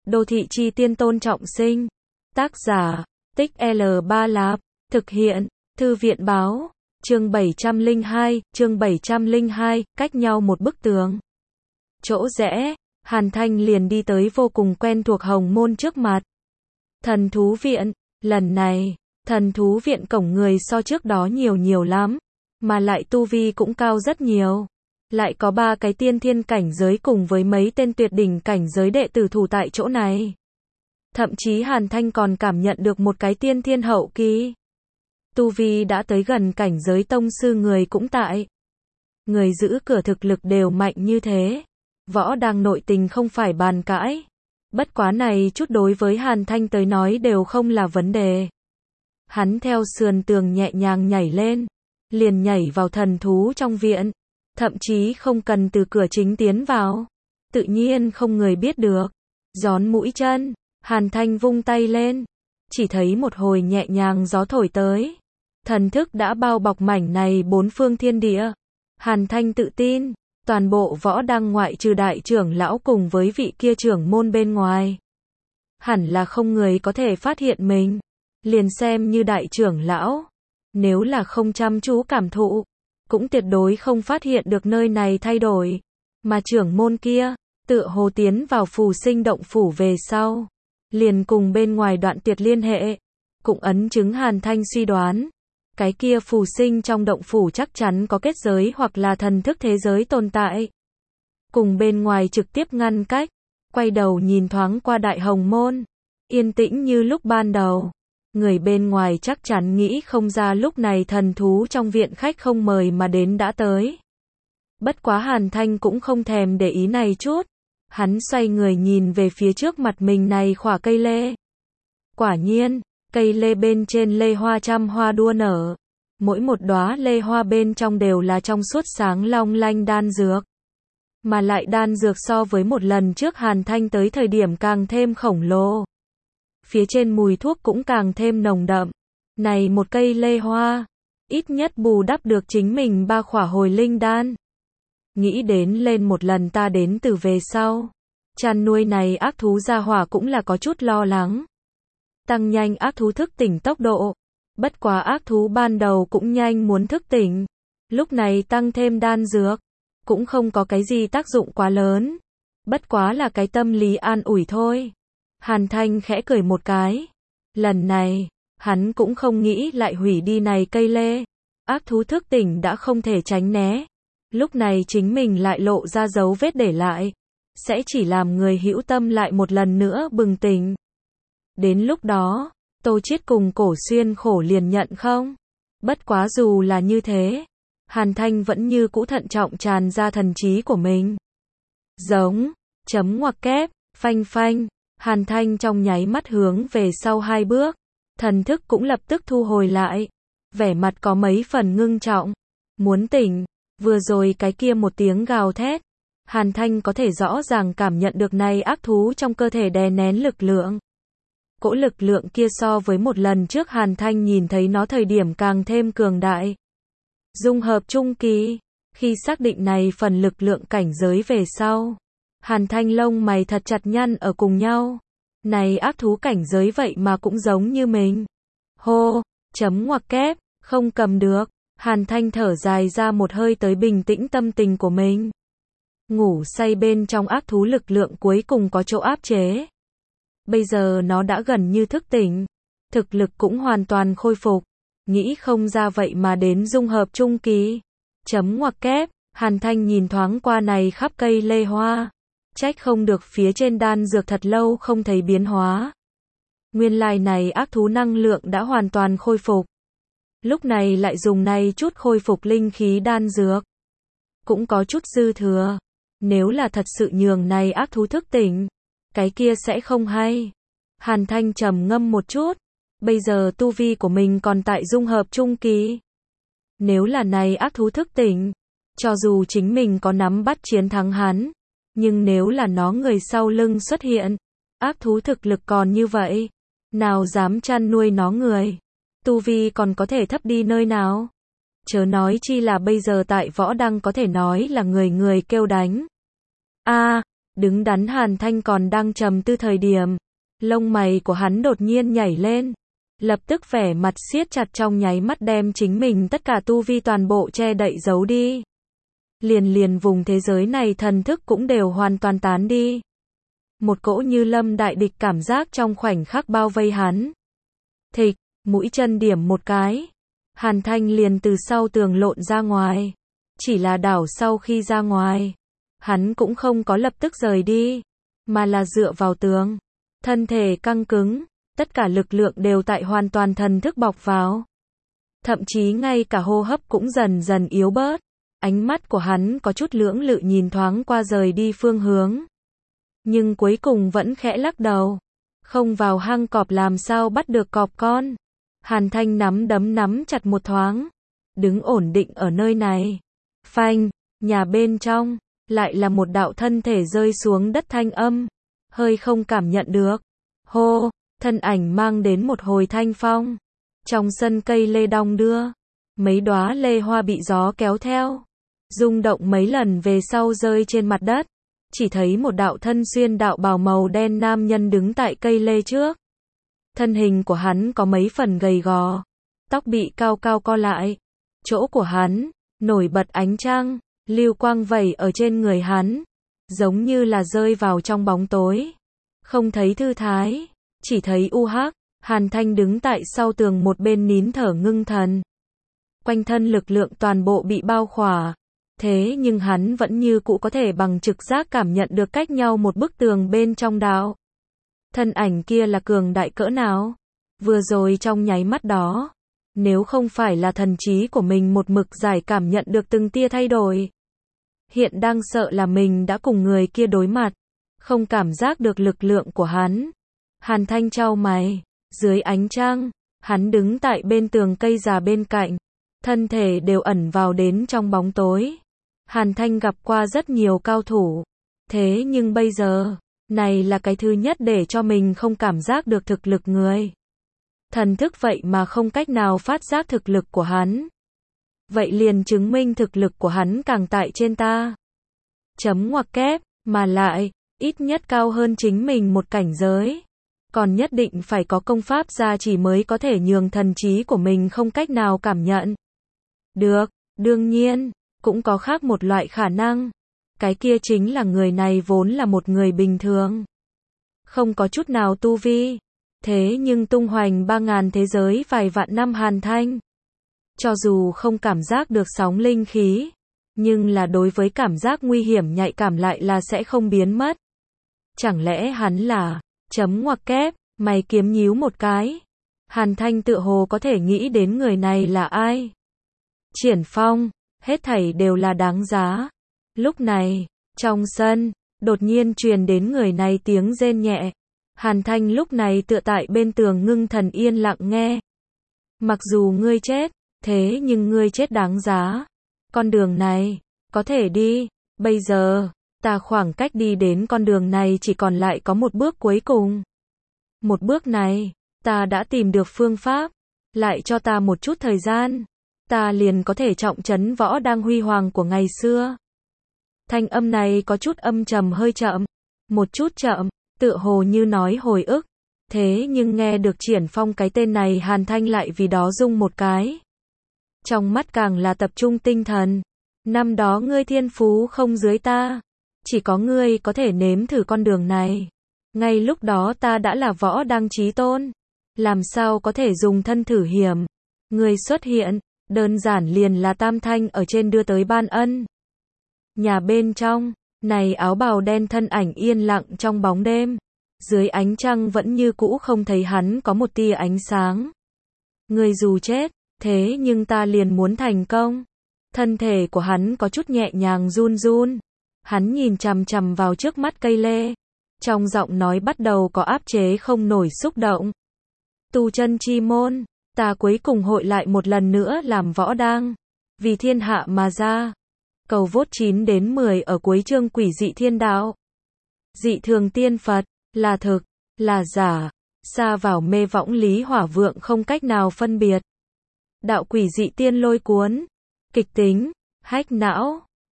Đô thị chi tiên Tôn Trọng Sinh. Tác giả, Tích L3 Lạp. Thực hiện, Thư viện báo. Chương 702, cách nhau một bức tường. Chỗ rẽ, Hàn Thanh liền đi tới vô cùng quen thuộc Hồng Môn trước mặt. Thần thú viện, lần này, thần thú viện cổng người so trước đó nhiều lắm, mà lại tu vi cũng cao rất nhiều. Lại có 3 cái tiên thiên cảnh giới cùng với mấy tên tuyệt đỉnh cảnh giới đệ tử thủ tại chỗ này. Thậm chí Hàn Thanh còn cảm nhận được một cái tiên thiên hậu kỳ. Tu vi đã tới gần cảnh giới tông sư người cũng tại. Người giữ cửa thực lực đều mạnh như thế. Võ đang nội tình không phải bàn cãi. Bất quá này chút đối với Hàn Thanh tới nói đều không là vấn đề. Hắn theo sườn tường nhẹ nhàng nhảy lên, liền nhảy vào thần thú trong viện. Thậm chí không cần từ cửa chính tiến vào. Tự nhiên không người biết được. Gión mũi chân, Hàn Thanh vung tay lên. Chỉ thấy một hồi nhẹ nhàng gió thổi tới. Thần thức đã bao bọc mảnh này 4 phương thiên địa. Hàn Thanh tự tin, toàn bộ võ đăng ngoại trừ đại trưởng lão cùng với vị kia trưởng môn bên ngoài. Hẳn là không người có thể phát hiện mình. Liền xem như đại trưởng lão. Nếu là không chăm chú cảm thụ, cũng tuyệt đối không phát hiện được nơi này thay đổi. Mà trưởng môn kia, tựa hồ tiến vào phù sinh động phủ về sau. Liền cùng bên ngoài đoạn tuyệt liên hệ. Cũng ấn chứng Hàn Thanh suy đoán. Cái kia phù sinh trong động phủ chắc chắn có kết giới hoặc là thần thức thế giới tồn tại. Cùng bên ngoài trực tiếp ngăn cách. Quay đầu nhìn thoáng qua đại hồng môn. Yên tĩnh như lúc ban đầu. Người bên ngoài chắc chắn nghĩ không ra lúc này thần thú trong viện khách không mời mà đến đã tới. Bất quá Hàn Thanh cũng không thèm để ý này chút. Hắn xoay người nhìn về phía trước mặt mình này khỏa cây lê. Quả nhiên, cây lê bên trên lê hoa trăm hoa đua nở. Mỗi một đóa lê hoa bên trong đều là trong suốt sáng long lanh đan dược. Mà lại đan dược so với một lần trước Hàn Thanh tới thời điểm càng thêm khổng lồ. Phía trên mùi thuốc cũng càng thêm nồng đậm. Này một cây lê hoa, ít nhất bù đắp được chính mình 3 khỏa hồi linh đan. Nghĩ đến lên một lần ta đến từ về sau. Chăn nuôi này ác thú gia hỏa cũng là có chút lo lắng. Tăng nhanh ác thú thức tỉnh tốc độ. Bất quá ác thú ban đầu cũng nhanh muốn thức tỉnh. Lúc này tăng thêm đan dược. Cũng không có cái gì tác dụng quá lớn. Bất quá là cái tâm lý an ủi thôi. Hàn Thanh khẽ cười một cái. Lần này, hắn cũng không nghĩ lại hủy đi này cây lê. Ác thú thức tỉnh đã không thể tránh né. Lúc này chính mình lại lộ ra dấu vết để lại. Sẽ chỉ làm người hữu tâm lại một lần nữa bừng tỉnh. Đến lúc đó, Tô Chiết cùng Cổ Xuyên khổ liền nhận không? Bất quá dù là như thế, Hàn Thanh vẫn như cũ thận trọng tràn ra thần trí của mình. Giống, chấm ngoặc kép, phanh phanh. Hàn Thanh trong nháy mắt hướng về sau 2 bước. Thần thức cũng lập tức thu hồi lại. Vẻ mặt có mấy phần ngưng trọng. Muốn tỉnh. Vừa rồi cái kia một tiếng gào thét. Hàn Thanh có thể rõ ràng cảm nhận được này ác thú trong cơ thể đè nén lực lượng. Cỗ lực lượng kia so với một lần trước Hàn Thanh nhìn thấy nó thời điểm càng thêm cường đại. Dung hợp trung kỳ. Khi xác định này phần lực lượng cảnh giới về sau. Hàn Thanh lông mày thật chặt nhăn ở cùng nhau. Này ác thú cảnh giới vậy mà cũng giống như mình. Hô, chấm ngoặc kép, không cầm được. Hàn Thanh thở dài ra một hơi tới bình tĩnh tâm tình của mình. Ngủ say bên trong ác thú lực lượng cuối cùng có chỗ áp chế. Bây giờ nó đã gần như thức tỉnh. Thực lực cũng hoàn toàn khôi phục. Nghĩ không ra vậy mà đến dung hợp trung kỳ. Chấm ngoặc kép, Hàn Thanh nhìn thoáng qua này khắp cây lê hoa. Trách không được phía trên đan dược thật lâu không thấy biến hóa. Nguyên lai này ác thú năng lượng đã hoàn toàn khôi phục. Lúc này lại dùng này chút khôi phục linh khí đan dược. Cũng có chút dư thừa. Nếu là thật sự nhường này ác thú thức tỉnh, cái kia sẽ không hay. Hàn Thanh trầm ngâm một chút. Bây giờ tu vi của mình còn tại dung hợp trung kỳ. Nếu là này ác thú thức tỉnh, cho dù chính mình có nắm bắt chiến thắng hắn, nhưng nếu là nó người sau lưng xuất hiện, ác thú thực lực còn như vậy, nào dám chăn nuôi nó người. Tu vi còn có thể thấp đi nơi nào. Chớ nói chi là bây giờ tại võ đăng có thể nói là người người kêu đánh. Đứng đắn Hàn Thanh còn đang trầm tư thời điểm, lông mày của hắn đột nhiên nhảy lên, lập tức vẻ mặt siết chặt trong nháy mắt đem chính mình tất cả tu vi toàn bộ che đậy giấu đi. Liền vùng thế giới này thần thức cũng đều hoàn toàn tán đi. Một cỗ như lâm đại địch cảm giác trong khoảnh khắc bao vây hắn. Thịch, mũi chân điểm một cái. Hàn Thanh liền từ sau tường lộn ra ngoài. Chỉ là đảo sau khi ra ngoài, hắn cũng không có lập tức rời đi, mà là dựa vào tường. Thân thể căng cứng, tất cả lực lượng đều tại hoàn toàn thần thức bọc vào. Thậm chí ngay cả hô hấp cũng dần dần yếu bớt. Ánh mắt của hắn có chút lưỡng lự nhìn thoáng qua rời đi phương hướng. Nhưng cuối cùng vẫn khẽ lắc đầu. Không vào hang cọp làm sao bắt được cọp con. Hàn Thanh nắm đấm nắm chặt một thoáng. Đứng ổn định ở nơi này. Phanh, nhà bên trong, lại là một đạo thân thể rơi xuống đất thanh âm. Hơi không cảm nhận được. Hô, thân ảnh mang đến một hồi thanh phong. Trong sân cây lê đong đưa. Mấy đóa lê hoa bị gió kéo theo. Rung động mấy lần về sau rơi trên mặt đất. Chỉ thấy một đạo thân xuyên đạo bào màu đen nam nhân đứng tại cây lê trước. Thân hình của hắn có mấy phần gầy gò. Tóc bị cao cao co lại. Chỗ của hắn, nổi bật ánh trăng, lưu quang vẩy ở trên người hắn. Giống như là rơi vào trong bóng tối. Không thấy thư thái, chỉ thấy u hắc. Hàn Thanh đứng tại sau tường một bên nín thở ngưng thần. Quanh thân lực lượng toàn bộ bị bao khỏa. Thế nhưng hắn vẫn như cũ có thể bằng trực giác cảm nhận được cách nhau một bức tường bên trong đạo. Thân ảnh kia là cường đại cỡ nào? Vừa rồi trong nháy mắt đó, nếu không phải là thần trí của mình một mực giải cảm nhận được từng tia thay đổi. Hiện đang sợ là mình đã cùng người kia đối mặt, không cảm giác được lực lượng của hắn. Hàn Thanh chau mày, dưới ánh trăng, hắn đứng tại bên tường cây già bên cạnh, thân thể đều ẩn vào đến trong bóng tối. Hàn Thanh gặp qua rất nhiều cao thủ, thế nhưng bây giờ, này là cái thứ nhất để cho mình không cảm giác được thực lực người. Thần thức vậy mà không cách nào phát giác thực lực của hắn. Vậy liền chứng minh thực lực của hắn càng tại trên ta. Chấm ngoặc kép, mà lại, ít nhất cao hơn chính mình một cảnh giới. Còn nhất định phải có công pháp gia chỉ mới có thể nhường thần trí của mình không cách nào cảm nhận. Được, đương nhiên, cũng có khác một loại khả năng. Cái kia chính là người này vốn là một người bình thường. Không có chút nào tu vi. Thế nhưng tung hoành 3.000 thế giới vài vạn năm Hàn Thanh. Cho dù không cảm giác được sóng linh khí, nhưng là đối với cảm giác nguy hiểm nhạy cảm lại là sẽ không biến mất. Chẳng lẽ hắn là, chấm ngoặc kép, mày kiếm nhíu một cái. Hàn Thanh tựa hồ có thể nghĩ đến người này là ai. Triển Phong, hết thảy đều là đáng giá. Lúc này, trong sân, đột nhiên truyền đến người này tiếng rên nhẹ. Hàn Thanh lúc này tựa tại bên tường ngưng thần yên lặng nghe. Mặc dù ngươi chết, thế nhưng ngươi chết đáng giá. Con đường này, có thể đi, bây giờ, ta khoảng cách đi đến con đường này chỉ còn lại có một bước cuối cùng. Một bước này, ta đã tìm được phương pháp, lại cho ta một chút thời gian, ta liền có thể trọng trấn võ đang huy hoàng của ngày xưa. Thanh âm này có chút âm trầm hơi chậm, một chút chậm, tựa hồ như nói hồi ức. Thế nhưng nghe được Triển Phong cái tên này Hàn Thanh lại vì đó rung một cái. Trong mắt càng là tập trung tinh thần. Năm đó ngươi thiên phú không dưới ta. Chỉ có ngươi có thể nếm thử con đường này. Ngay lúc đó ta đã là võ đăng chí tôn. Làm sao có thể dùng thân thử hiểm. Ngươi xuất hiện, đơn giản liền là Tam Thanh ở trên đưa tới ban ân. Nhà bên trong, này áo bào đen thân ảnh yên lặng trong bóng đêm. Dưới ánh trăng vẫn như cũ không thấy hắn có một tia ánh sáng. Ngươi dù chết, thế nhưng ta liền muốn thành công. Thân thể của hắn có chút nhẹ nhàng run run. Hắn nhìn chằm chằm vào trước mắt cây lê. Trong giọng nói bắt đầu có áp chế không nổi xúc động. Tu chân chi môn, ta cuối cùng hội lại một lần nữa làm võ đang. Vì thiên hạ mà ra. Cầu vốt 9 đến 10 ở cuối chương Quỷ dị thiên đạo. Dị thường tiên Phật, là thực, là giả, xa vào mê võng lý hỏa vượng không cách nào phân biệt. Đạo quỷ dị tiên lôi cuốn, kịch tính, hách não.